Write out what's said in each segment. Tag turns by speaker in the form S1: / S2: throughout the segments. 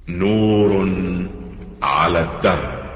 S1: نور على الدرب.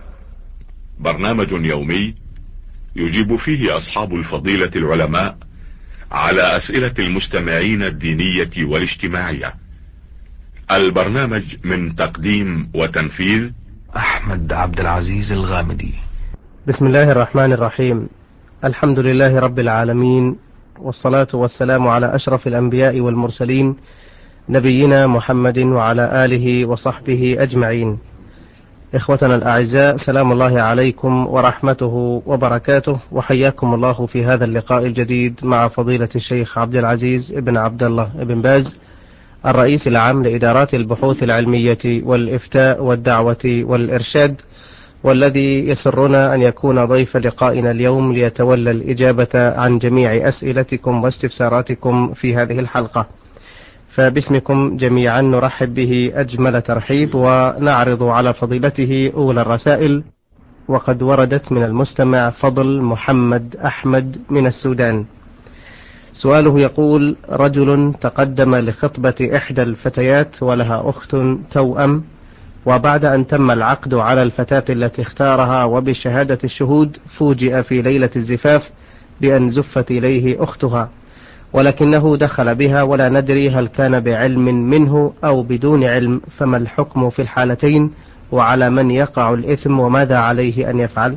S1: برنامج يومي يجيب فيه أصحاب الفضيلة العلماء على أسئلة المستمعين الدينية والاجتماعية. البرنامج من تقديم وتنفيذ
S2: أحمد عبد العزيز الغامدي.
S3: بسم الله الرحمن الرحيم. الحمد لله رب العالمين، والصلاة والسلام على أشرف الأنبياء والمرسلين، نبينا محمد وعلى آله وصحبه أجمعين. إخوتنا الأعزاء، سلام الله عليكم ورحمته وبركاته، وحياكم الله في هذا اللقاء الجديد مع فضيلة الشيخ عبد العزيز بن عبد الله بن باز، الرئيس العام لإدارات البحوث العلمية والإفتاء والدعوة والإرشاد، والذي يسرنا أن يكون ضيف لقائنا اليوم ليتولى الإجابة عن جميع أسئلتكم واستفساراتكم في هذه الحلقة. فباسمكم جميعا نرحب به أجمل ترحيب، ونعرض على فضيلته أولى الرسائل. وقد وردت من المستمع فضل محمد أحمد من السودان. سؤاله يقول: رجل تقدم لخطبة إحدى الفتيات ولها أخت توأم، وبعد أن تم العقد على الفتاة التي اختارها وبشهادة الشهود، فوجئ في ليلة الزفاف بأن زفت إليه أختها، ولكنه دخل بها ولا ندري هل كان بعلم منه أو بدون علم، فما الحكم في الحالتين، وعلى من يقع الإثم، وماذا عليه أن يفعل؟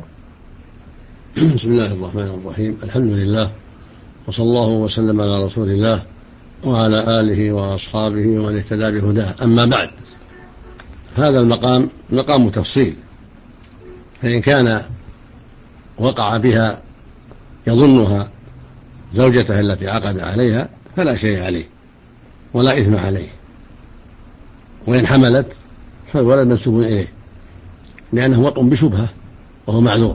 S4: بسم الله الرحمن الرحيم. الحمد لله، وصلى الله وسلم على رسول الله وعلى آله وأصحابه ومن اهتدى بهداه. أما بعد، هذا المقام مقام تفصيل، فإن كان وقع بها يظنها زوجته التي عقد عليها فلا شيء عليه ولا إثم عليه، وإن حملت فالولد منسوب إليه لأنه وطء بشبهة وهو معذور.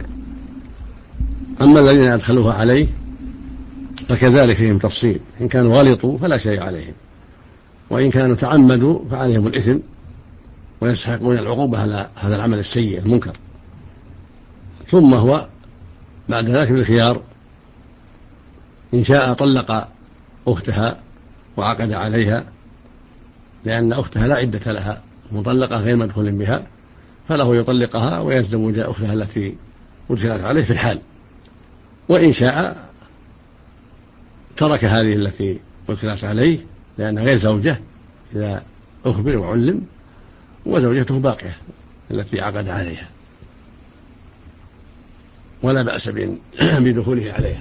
S4: أما الذين أدخلوها عليه فكذلك فيهم تفصيل، إن كانوا غلطوا فلا شيء عليهم، وإن كانوا تعمدوا فعليهم الإثم ويستحقون العقوبة على هذا العمل السيء المنكر. ثم هو بعد ذلك بالخيار، إن شاء طلق أختها وعقد عليها، لأن أختها لا عدة لها، مطلقة غير مدخول بها، فله يطلقها ويتزوج أختها التي أدخلت عليه في الحال. وإن شاء ترك هذه التي أدخلت عليه لأنها غير زوجة إذا أخبر وعلم، وزوجته باقية التي عقد عليها، ولا بأس بدخوله عليها،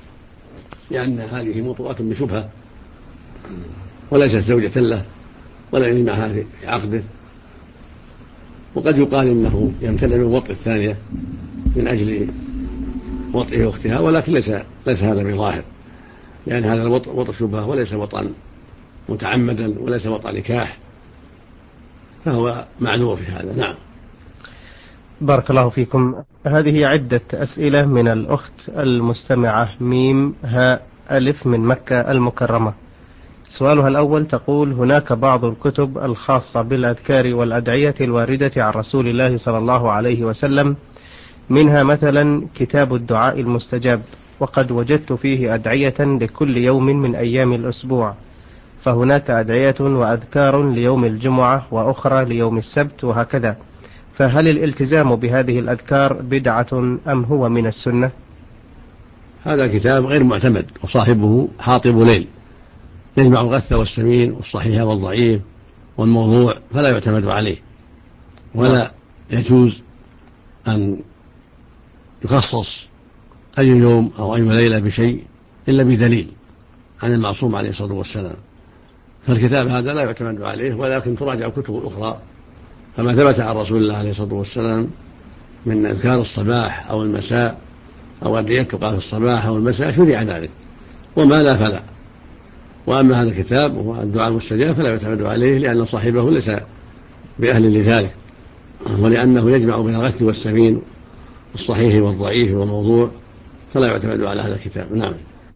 S4: لأن هذه موطوءة بشبهة وليست زوجة له ولا يجمعها في عقده. وقد يقال إنه يمتنع من وطء الثانية من أجل وطئه أختها، ولكن ليس هذا بظاهر، لأن هذا الوطء وطء شبهة وليس وطئا متعمدا وليس وطأ نكاح، فهو معذور في هذا. نعم.
S3: بارك الله فيكم. هذه عدة أسئلة من الأخت المستمعة ميم هاء ألف من مكة المكرمة. سؤالها الأول تقول: هناك بعض الكتب الخاصة بالأذكار والأدعية الواردة عن رسول الله صلى الله عليه وسلم، منها مثلا كتاب الدعاء المستجاب، وقد وجدت فيه أدعية لكل يوم من أيام الأسبوع، فهناك أدعية وأذكار ليوم الجمعة وأخرى ليوم السبت وهكذا، فهل الالتزام بهذه الأذكار بدعة أم هو من السنة؟
S4: هذا كتاب غير معتمد، وصاحبه حاطب ليل، يجمع الغث والسمين والصحيح والضعيف والموضوع، فلا يعتمد عليه، ولا يجوز أن يخصص أي يوم أو أي ليلة بشيء إلا بدليل عن المعصوم عليه الصلاة والسلام. فالكتاب هذا لا يعتمد عليه، ولكن تراجع كتب أخرى فما ثبت عن رسول الله عليه الصلاة والسلام من أذكار الصباح أو المساء أو أدعية تقال في الصباح أو المساء شرع ذلك، وما لا فلا. وأما هذا الكتاب وهو الدعاء المستجاب فلا يعتمد عليه، لأن صاحبه ليس بأهل لذلك، ولأنه يجمع بين الغث والسمين والصحيح والضعيف والموضوع، فلا يعتمد على هذا الكتاب. نعم.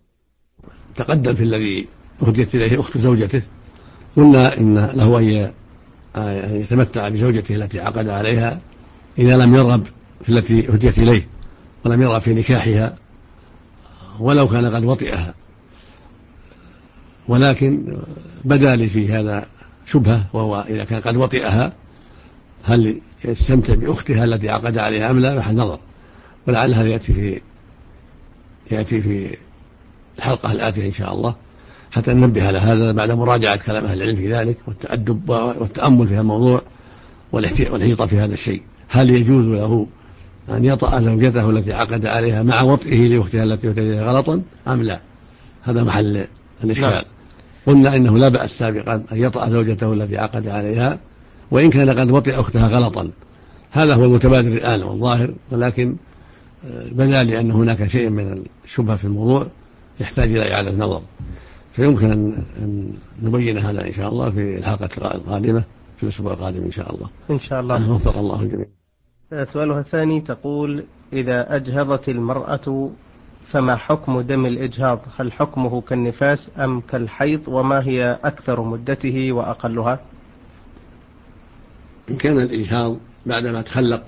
S4: تقدم في الذي أهديت إليه أخت زوجته، قلنا إن له أن يتمتع بزوجته التي عقد عليها إذا لم يرغب في التي أهديت إليه ولم يرغب في نكاحها، ولو كان قد وطئها، ولكن بدا لي في هذا شبهة، وهو إذا كان قد وطئها هل يستمتع بأختها التي عقد عليها أم لا، محل نظر، ولعل هذا يأتي في الحلقة الآتية إن شاء الله حتى ننبه على هذا بعد مراجعة كلام أهل العلم في ذلك والتأدب والتأمل في الموضوع والحيطة في هذا الشيء. هل يجوز له أن يطأ زوجته التي عقد عليها مع وطئه لأختها التي وطئها غلطا أم لا؟ هذا محل الإشكال. قلنا إنه لا بأس سابقا أن يطأ زوجته التي عقد عليها وإن كان قد وطئ أختها غلطا، هذا هو المتبادر الآن والظاهر، ولكن بدا لي أن هناك شيء من الشبهة في الموضوع يحتاج إلى إعادة نظر، فيمكن أن نبين هذا إن شاء الله في الحلقة القادمة في الأسبوع القادم إن شاء الله.
S3: إن شاء الله.
S4: وفق الله الجميع.
S3: سؤالها الثاني تقول: إذا أجهضت المرأة فما حكم دم الإجهاض؟ هل حكمه كالنفاس أم كالحيض؟ وما هي أكثر مدته وأقلها؟
S4: إن كان الإجهاض بعدما تخلق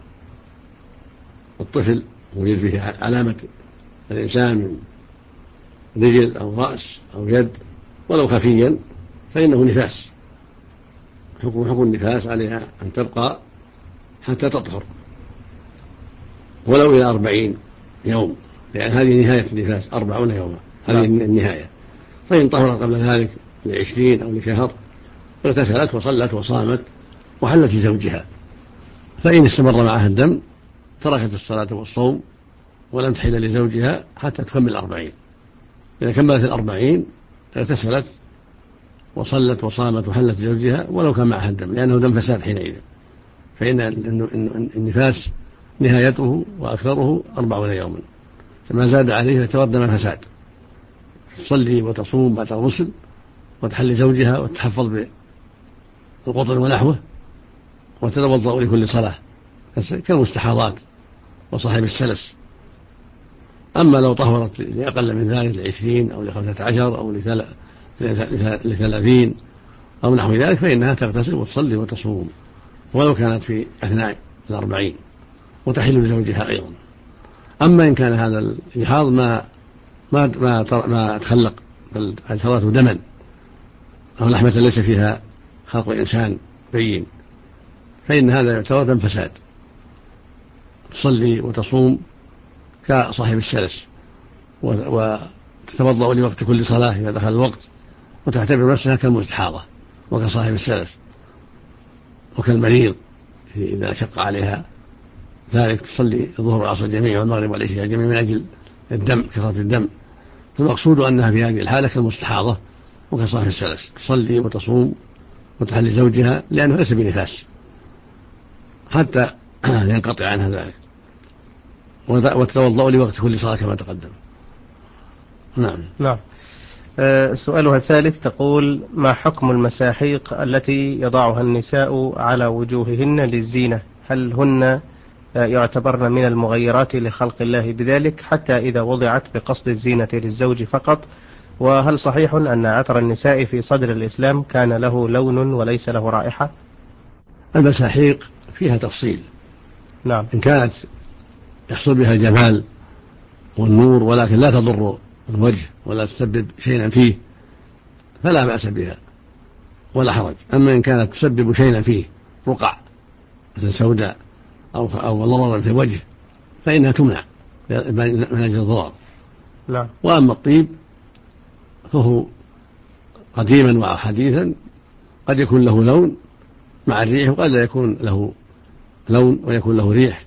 S4: الطفل ويجد فيه علامة الإنسان من رجل أو رأس أو يد ولو خفيا فإنه نفاس، حكم النفاس عليها أن تبقى حتى تطهر ولو إلى 40 يوم، لأن هذه نهاية النفاس 40 يوما، هذه النهاية. فإن طهرت قبل ذلك ل20 أو لشهر اغتسلت وصلت وصامت وحلت لزوجها، فإن استمر معها الدم تركت الصلاة والصوم ولم تحل لزوجها حتى تكمل 40. إذا كملت 40 اغتسلت وصلت وصامت وحلت لزوجها ولو كان معها الدم، لأنه دم فساد حينئذ، فإن النفاس نهايته وأكثره 40 يوما، فما زاد عليه يعتبر دم فساد. تصلي وتصوم بعد الغسل وتحل زوجها وتحفظ بالقطن ونحوه وتتوضأ لكل صلاة كالمستحاضات وصاحب السلس. أما لو طهرت لأقل من ذلك ل20 أو ل15 أو ل30 أو نحو ذلك فإنها تغتسل وتصلي وتصوم ولو كانت في أثناء 40 وتحل لزوجها أيضا. أما إن كان هذا الإجهاض ما تخلق بل أجهرته دما أو لحمة ليس فيها خلق الإنسان بين، فإن هذا يعتبر دم فساد، تصلي وتصوم كصاحب السلس وتتوضأ لوقت كل صلاة إذا دخل الوقت، وتعتبر نفسها كالمستحاضة وكصاحب السلس وكالمريض إذا شق عليها ذلك، تصلي الظهر والعصر جميعا والمغرب والعشاء جميعا من أجل الدم كثرة الدم. فالمقصود أنها في هذه الحالة كالمستحاضة وكصاحب السلس، تصلي وتصوم وتحل زوجها لأنه ليس بنفاس حتى ينقطع عنها ذلك، وتتوضأ لوقت كل صلاة كما تقدم. نعم.
S3: سؤالها الثالث تقول: ما حكم المساحيق التي يضعها النساء على وجوههن للزينة؟ هل هن يعتبرن من المغيرات لخلق الله بذلك حتى إذا وضعت بقصد الزينة للزوج فقط؟ وهل صحيح أن عطر النساء في صدر الإسلام كان له لون وليس له رائحة؟
S4: المساحيق فيها تفصيل.
S3: نعم.
S4: إن كانت يحصل بها الجمال والنور ولكن لا تضر الوجه ولا تسبب شيئا فيه فلا بأس بها ولا حرج. أما إن كانت تسبب شيئا فيه رقع مثل سوداء أو ضررا في الوجه فإنها تمنع من أجل الضرر.
S3: لا.
S4: وأما الطيب فهو قديما وحديثا قد يكون له لون مع الريح وقد لا يكون له لون ويكون له ريح،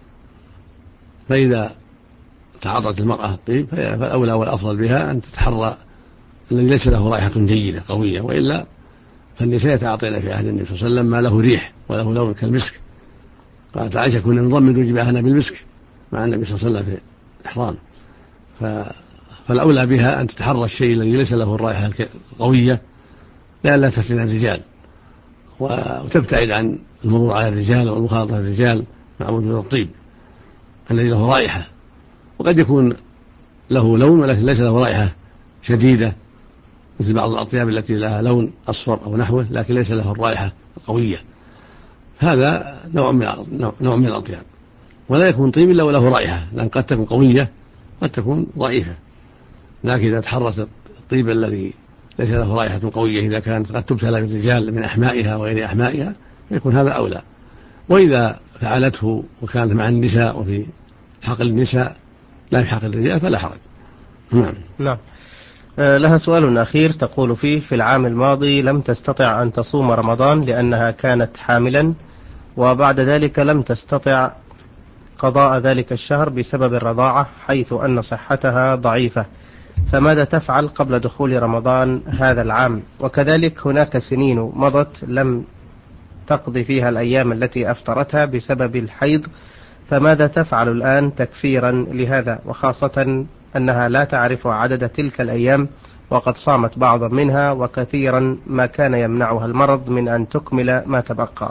S4: فإذا تعرضت المرأة الطيب فالأولى والأفضل بها أن تتحرى الذي ليس له رائحة جيدة قوية، وإلا فالنساء يتعاطين في عهد النبي صلى الله عليه وسلم ما له ريح وله لون كالمسك. قالت عائشة: كنا نضمن جباهنا بالمسك مع النبي صلى الله عليه وسلم في الإحرام. فالأولى بها أن تتحرى الشيء الذي ليس له الرائحة القوية لئلا تفتن الرجال، وتبتعد عن المرور على الرجال والمخالطة بالرجال مع وجود الطيب الذي له رائحة، وقد يكون له لون ولكن ليس له رائحة شديدة مثل بعض الأطياب التي لها لون أصفر أو نحوه لكن ليس له الرائحة القوية، هذا نوع من الأطياب. ولا يكون طيب إلا وله رائحة، لأن قد تكون قوية قد تكون ضعيفة، لكن إذا تحرت الطيب الذي ليس له رائحة قوية إذا كانت قد تبتلى بالرجال من أحمائها وغير أحمائها فيكون هذا أولى. وإذا فعلته وكانت مع النساء وفي حقل النساء لا في حقل الرجال فلا حرج.
S3: نعم. لها سؤال أخير تقول فيه: في العام الماضي لم تستطع أن تصوم رمضان لأنها كانت حاملا، وبعد ذلك لم تستطع قضاء ذلك الشهر بسبب الرضاعة حيث أن صحتها ضعيفة، فماذا تفعل قبل دخول رمضان هذا العام؟ وكذلك هناك سنين مضت لم تقضي فيها الأيام التي أفطرتها بسبب الحيض، فماذا تفعل الآن تكفيرا لهذا، وخاصة أنها لا تعرف عدد تلك الأيام وقد صامت بعضا منها وكثيرا ما كان يمنعها المرض من أن تكمل ما تبقى؟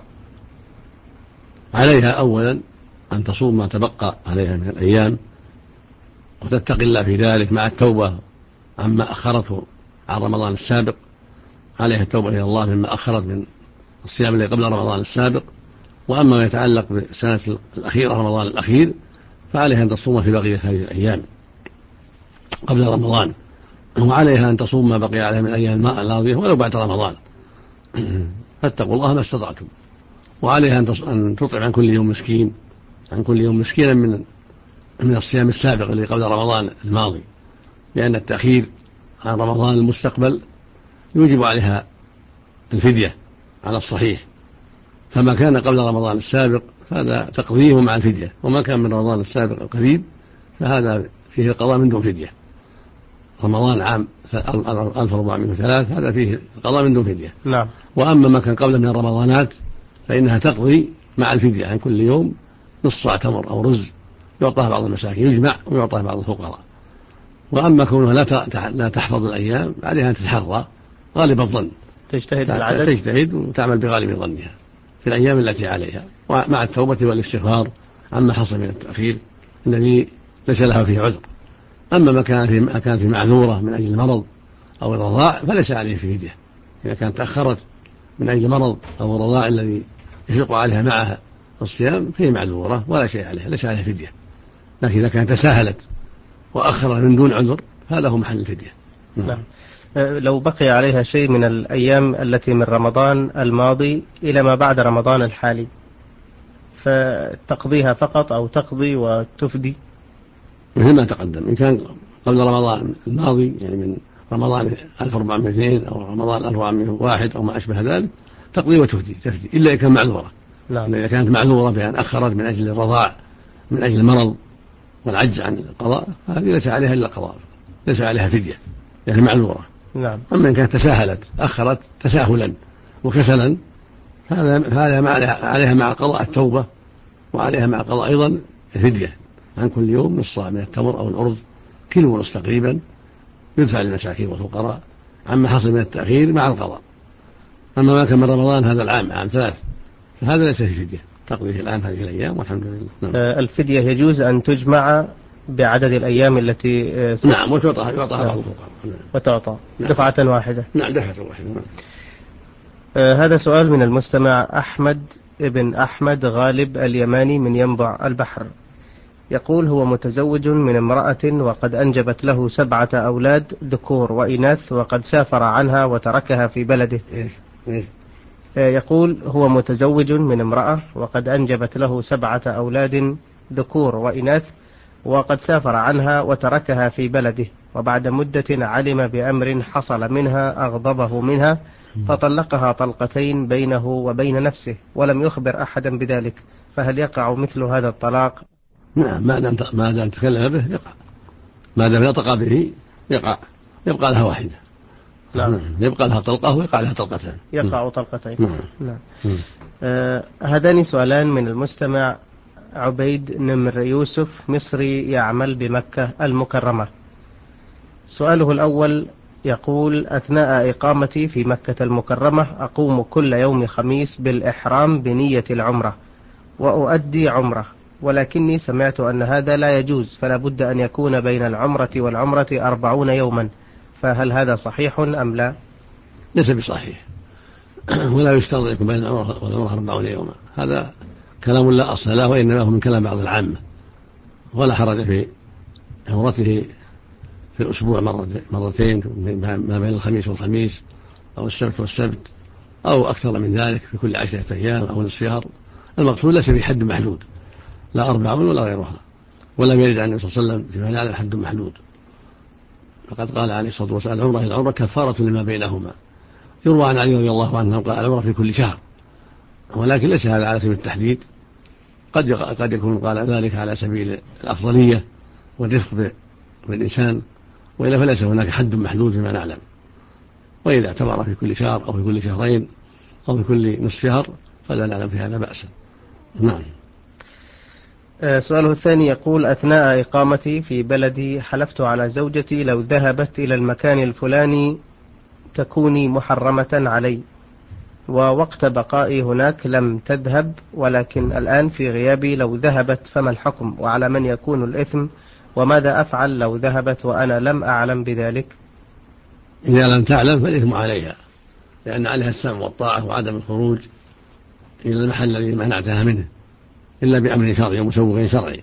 S4: عليها أولا أن تصوم ما تبقى عليها من الأيام وتتقي الله في ذلك مع التوبة عما أخرته عن رمضان السابق. عليها التوبة إلى الله مما أخرت من الصيام الذي قبل رمضان السابق. وأما ما يتعلق بالسنة الأخيرة رمضان الأخير فعليها أن تصوم في بقية هذه الأيام قبل رمضان، وعليها أن تصوم ما بقي عليها من الأيام الماضية ولو بعد رمضان. فاتقوا الله ما استطعتم. وعليها أن تطعم عن كل يوم مسكين، عن كل يوم مسكينا من الصيام السابق اللي قبل رمضان الماضي، لأن التأخير عن رمضان المستقبل يوجب عليها الفدية على الصحيح. فما كان قبل رمضان السابق فهذا تقضيه مع الفدية، وما كان من رمضان السابق القريب فهذا فيه القضاء من دون فدية. رمضان عام 1403 هذا فيه القضاء من دون فدية.
S3: نعم.
S4: وأما ما كان قبل من الرمضانات فإنها تقضي مع الفدية عن كل يوم نص صاع تمر أو رز يعطاه بعض المساكين، يجمع ويعطاه بعض الفقراء. وأما كونها لا تحفظ الأيام عليها أن تتحرى غالب الظن، تجتهد وتعمل بغالب ظنها في الأيام التي عليها، ومع التوبة والاستغفار عما حصل من التأخير الذي ليس لها فيه عذر. أما ما كان في معذورة من أجل المرض أو الرضاع فليس عليه في فدية. إذا كانت تأخرت من أجل المرض أو الرضاع الذي يشق عليها معها الصيام فهي معذورة ولا شيء عليها، ليس عليها فدية. لكن إذا كانت تساهلت وأخرت من دون عذر فهذا هو محل الفدية.
S3: نعم. لو بقي عليها شيء من الأيام التي من رمضان الماضي إلى ما بعد رمضان الحالي فتقضيها فقط أو تقضي وتفدي؟
S4: مثل ما تقدم، إن كان قبل رمضان الماضي يعني من رمضان 1402 أو رمضان 1401 أو ما أشبه ذلك تقضي وتفدي إلا إذا كان معذورة.
S3: نعم.
S4: إذا كانت معذورة بأن أخرت من أجل الرضاع من أجل المرض والعجز عن القضاء هذه ليس عليها إلا القضاء، ليس عليها فدية يعني معذورة.
S3: نعم.
S4: أما إن كانت تساهلت أخرت تساهلا وكسلا هذا عليها مع قضاء التوبة، وعليها مع قضاء أيضا فدية عن كل يوم نص صاع من التمر أو الأرز كيلو ونص تقريبا يدفع للمساكين والفقراء عما حصل من التأخير مع القضاء. أما ما كان من رمضان هذا العام عام 3 فهذا ليس في فدية، تقضيه الآن هذه الأيام والحمد لله. نعم.
S3: الفدية يجوز أن تجمع بعدد الأيام التي
S4: نعم وتعطى بعض الفقراء. نعم.
S3: وتعطى
S4: نعم.
S3: دفعة واحدة.
S4: نعم دفعة واحدة. نعم.
S3: هذا سؤال من المستمع أحمد ابن أحمد غالب اليماني من ينبع البحر، يقول: هو متزوج من امرأة وقد أنجبت له 7 أولاد ذكور وإناث وقد سافر عنها وتركها في بلده. يقول: هو متزوج من امرأة وقد أنجبت له 7 أولاد ذكور وإناث وقد سافر عنها وتركها في بلده، وبعد مدة علم بأمر حصل منها أغضبه منها فطلقها طلقتين بينه وبين نفسه ولم يخبر أحدا بذلك، فهل يقع مثل هذا الطلاق؟
S4: نعم ما دام تكلم به يقع، ما دام نطق به يقع، يبقى لها واحدة.
S3: نعم.
S4: يبقى لها طلقة ويقع لها طلقتين.
S3: يقع طلقتين.
S4: نعم.
S3: هذان سؤالان من المستمع عبيد نمر يوسف مصري يعمل بمكة المكرمة. سؤاله الأول يقول: أثناء إقامتي في مكة المكرمة أقوم كل يوم خميس بالإحرام بنية العمرة وأؤدي عمرة، ولكني سمعت أن هذا لا يجوز، فلا بد أن يكون بين العمرة والعمرة 40 يوما، فهل هذا صحيح أم لا؟
S4: ليس بصحيح، ولا يشترط يكون بين العمرة والعمرة 40 يوما، هذا كلام لا أصل له، وإنما هو من كلام بعض العامة، ولا حرج في عمرته في الأسبوع مرتين ما بين الخميس والخميس أو السبت والسبت أو أكثر من ذلك في كل 10 أيام أو نصف شهر. المقصود ليس في حد محدود، لا 40 ولا غيرها، ولم يرد عن النبي صلى الله عليه وسلم فيما يعلم حد محدود. فقد قال عليه الصلاة والسلام: العمرة إلى العمرة كفارة لما بينهما. يروى عن علي رضي الله عنه قال: العمرة في كل شهر، ولكن ليس هذا على سبيل التحديد، قد يكون قال ذلك على سبيل الأفضلية والرفق بالإنسان، وإلا فليس هناك حد محدود فيما نعلم. وإذا اعتبر في كل شهر أو في كل شهرين أو في كل نصف شهر فلا نعلم في هذا بأسا. نعم.
S3: سؤاله الثاني يقول: أثناء إقامتي في بلدي حلفت على زوجتي لو ذهبت إلى المكان الفلاني تكوني محرمة علي، ووقت بقائي هناك لم تذهب، ولكن الآن في غيابي لو ذهبت فما الحكم، وعلى من يكون الإثم، وماذا أفعل لو ذهبت وأنا لم أعلم بذلك؟
S4: إذا لم تعلم فالإثم عليها، لأن عليها السمع والطاعة وعدم الخروج إلى المحل الذي منعتها منه إلا بأمر شرعي ومسوغ شرعي.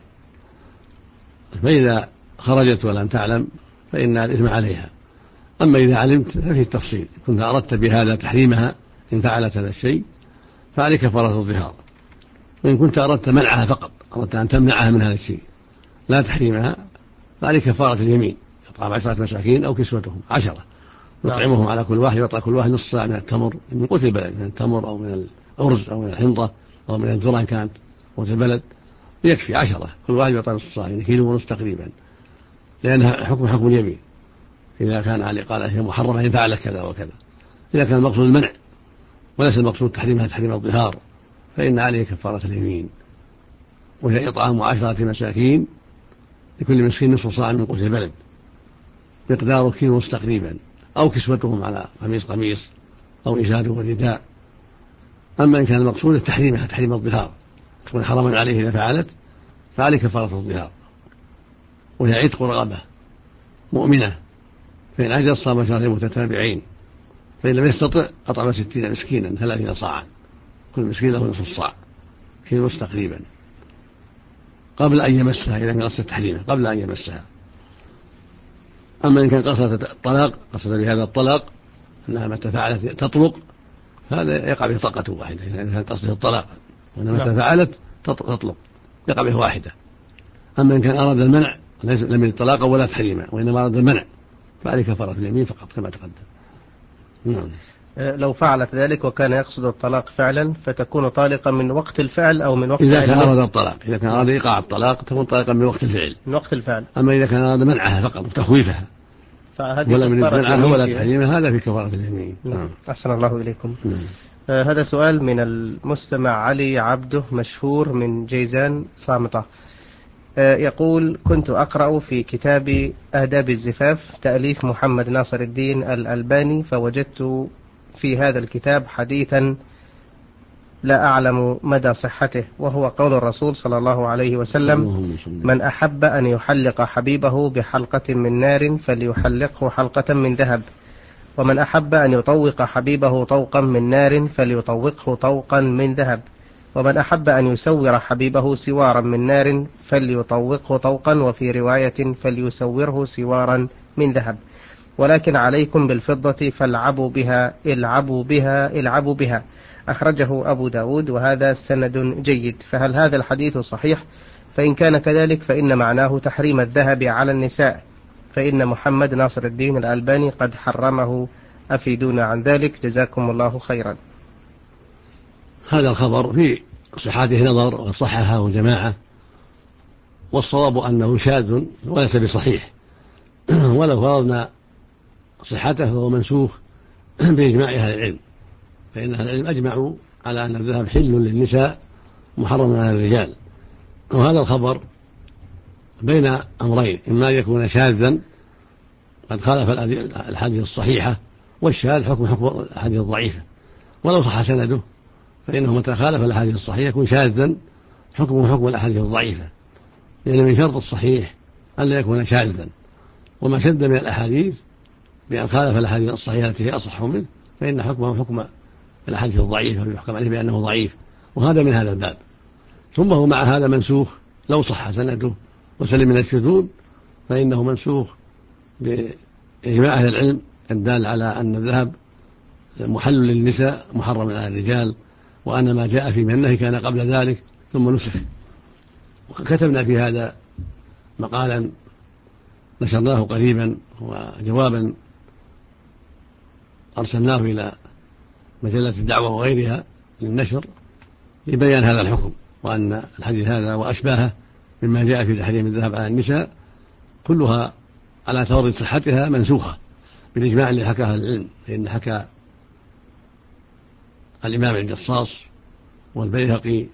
S4: فإذا خرجت ولم تعلم فإن الإثم عليها. أما إذا علمت ففي التفصيل، كنت أردت بهذا تحريمها إن فعلت هذا الشيء فعليك كفارة الظهار، وإن كنت أردت منعها فقط، أردت أن تمنعها من هذا الشيء لا تحريمها، فعليك كفارة اليمين، إطعام 10 مساكين أو كسوتهم 10، يطعمهم على كل واحد، يعطى كل واحد نصف صاع من التمر من قوت البلد، من التمر أو من الأرز أو من الحنطة أو من الذرة إن كانت قوت البلد، يكفي 10، كل واحد يعطى نصف صاع، يعني كيلو ونصف تقريبا، لأنها حكم اليمين. إذا كان علي قال هي محرمة إن فعلت كذا وكذا. إذا كان المقصود المنع وليس المقصود تحريمها تحريم الظهار فإن عليه كفارة اليمين، وهي إطعام 10 مساكين لكل مسكين نصف صاع من قوت البلد مقدار كيلو ونصف تقريبا، أو كسوتهم على قميص أو إزار ورداء. أما إن كان المقصود تحريمها تحريم الظهار تكون حراما عليه إذا فعلت فعليه كفارة الظهار، وهي عتق رغبة مؤمنة، فإن عجز صام شهرين متتابعين، فإن لم يستطع أطعم 60 مسكينا 30 صاعا، كل مسكين له نصف صاع، كيلو ونصف تقريبا، قبل أن يمسها، إذا كان قصد تحريمه قبل أن يمسها. أما إن كان قصد الطلاق، قصد بهذا الطلاق أنها متى فعلت تطلق، فهذا يقع به طلقة واحدة إذا كان قصده الطلاق، وأن متى فعلت تطلق يقع به واحدة. أما إن كان أراد المنع لم يرد طلاقا ولا تحريما، وإنما أراد المنع فعليه كفارة اليمين فقط كما تقدم. نعم.
S3: لو فعلت ذلك وكان يقصد الطلاق فعلا فتكون طالقا من وقت الفعل أو من وقت
S4: إذا كان أراد الطلاق، إذا كان أراد إيقاع الطلاق تكون طالقا من وقت الفعل،
S3: من وقت الفعل.
S4: أما إذا كان أراد منعها فقط وتخويفها ولا من منعها ولا تحريمها هذا في كفارة اليمين.
S3: نعم. أحسن الله إليكم. هذا سؤال من المستمع علي عبده مشهور من جيزان صامتة، يقول: كنت أقرأ في كتاب آداب الزفاف تأليف محمد ناصر الدين الألباني، فوجدت في هذا الكتاب حديثا لا أعلم مدى صحته، وهو قول الرسول صلى الله عليه وسلم: من أحب أن يحلق حبيبه بحلقة من نار فليحلقه حلقة من ذهب، ومن أحب أن يطوق حبيبه طوقا من نار فليطوقه طوقا من ذهب، ومن أحب أن يسور حبيبه سوارا من نار فليطوقه طوقا، وفي رواية فليسوره سوارا من ذهب، ولكن عليكم بالفضة فالعبوا بها العبوا بها العبوا بها. أخرجه أبو داود وهذا سند جيد، فهل هذا الحديث صحيح؟ فإن كان كذلك فإن معناه تحريم الذهب على النساء، فإن محمد ناصر الدين الألباني قد حرمه، أفيدونا عن ذلك جزاكم الله خيرا.
S4: هذا الخبر في صحته نظر وصححه جماعة، والصواب أنه شاذ وليس بصحيح، ولو فرضنا صحته فهو منسوخ بإجماع أهل العلم، فإن أهل العلم أجمعوا على أن الذهب حل للنساء محرم على الرجال. وهذا الخبر بين أمرين: إما أن يكون شاذا قد خالف الحديث الصحيحة، والشاذ حكم الحديث الضعيفة، ولو صح سنده فإنه متى خالف الأحاديث الصحيحة يكون شاذا حكمه حكم الأحاديث الضعيفة، لأن من شرط الصحيح ألا يكون شاذا، وما شد من الأحاديث بأن خالف الأحاديث الصحيحة التي هي أصح منه فإن حكمه حكم الأحاديث الضعيفة ويحكم عليه بأنه ضعيف، وهذا من هذا الباب. ثم هو مع هذا منسوخ، لو صح سنده وسلم من الشذوذ فإنه منسوخ بإجماع أهل العلم الدال على أن الذهب محل للنساء محرم على الرجال، وأن ما جاء في من النهي كان قبل ذلك ثم نسخ. وكتبنا في هذا مقالا نشرناه قريبا، وجوابا أرسلناه إلى مجلة الدعوة وغيرها للنشر لبيان هذا الحكم، وأن الحديث هذا وأشباهه مما جاء في تحريم الذهب على النساء كلها على اعتبار صحتها منسوخة بالإجماع اللي حكاه العلم. فإن حكى الإمام الجصاص والبيهقي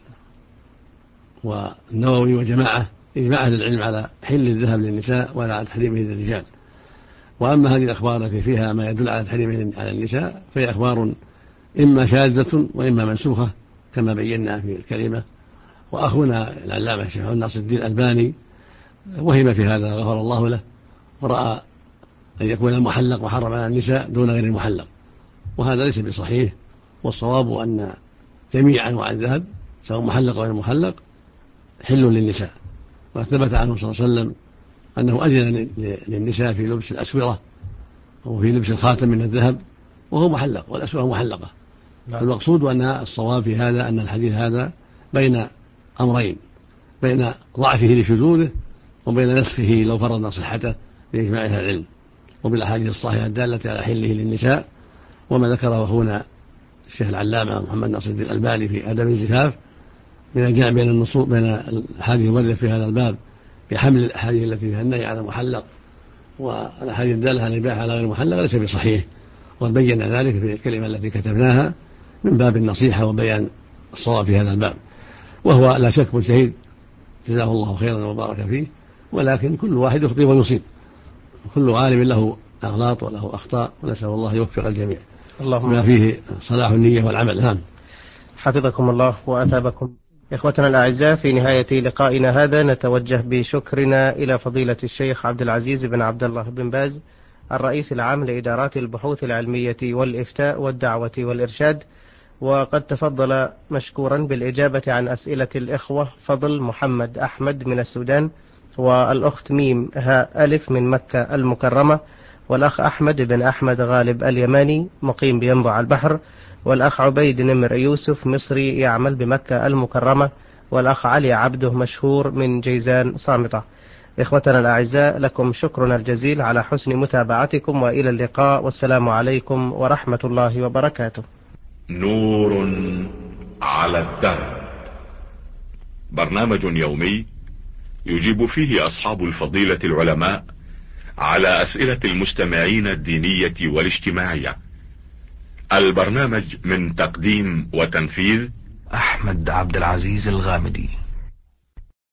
S4: والنووي وجماعة إجماع أهل العلم على حل الذهب للنساء وعلى تحريمه للرجال. وأما هذه الأخبار التي فيها ما يدل على تحريمه على النساء فهي أخبار إما شاذة وإما منسوخة كما بينا في الكلمة. وأخونا العلامة الشيخ ناصر الدين الألباني وهم في هذا غفر الله له، ورأى أن يكون المحلق محرم على النساء دون غير المحلق، وهذا ليس بصحيح. والصواب أن جميع أنواع الذهب سواء محلق أو غير محلق حل للنساء. وثبت عنه صلى الله عليه وسلم أنه أذن للنساء في لبس الأسورة وفي لبس الخاتم من الذهب وهو محلق والأسورة محلقة. المقصود أن الصواب في هذا أن الحديث هذا بين أمرين، بين ضعفه لشذوذه وبين نسخه لو فرضنا صحته بإجماع أهل العلم، وبالأحاديث الصحيحة الدالة على حله للنساء. وما ذكره أخونا الشيخ العلامة محمد ناصر الدين الألباني في آداب الزفاف من الجمع بين النصوص بين الأحاديث الواردة في هذا الباب بحمل الأحاديث التي فيها النهي على المحلق والأحاديث الدالة على الإباحة على غير المحلق ليس بصحيح، وبين ذلك في الكلمة التي كتبناها من باب النصيحة وبيان الصواب في هذا الباب. وهو لا شك مجتهد جزاه الله خيرا وبارك فيه، ولكن كل واحد يخطئ ويصيب، كل عالم له أغلاط وله أخطاء، ونسأل الله يوفق الجميع ما فيه صلاح النية والعمل.
S3: حفظكم الله وأثابكم. إخوتنا الأعزاء، في نهاية لقائنا هذا نتوجه بشكرنا إلى فضيلة الشيخ عبد العزيز بن عبد الله بن باز، الرئيس العام لإدارات البحوث العلمية والإفتاء والدعوة والإرشاد، وقد تفضل مشكورا بالإجابة عن أسئلة الإخوة فضل محمد أحمد من السودان، والأخت ميم هاء ألف من مكة المكرمة، والأخ أحمد بن أحمد غالب اليماني مقيم بينبع البحر، والأخ عبيد نمر يوسف مصري يعمل بمكة المكرمة، والأخ علي عبده مشهور من جيزان صامتة. إخوتنا الأعزاء، لكم شكرنا الجزيل على حسن متابعتكم، وإلى اللقاء، والسلام عليكم ورحمة الله وبركاته.
S1: نور على الدرب، برنامج يومي يجيب فيه أصحاب الفضيلة العلماء على أسئلة المستمعين الدينية والاجتماعية. البرنامج من تقديم وتنفيذ
S2: أحمد عبد العزيز الغامدي.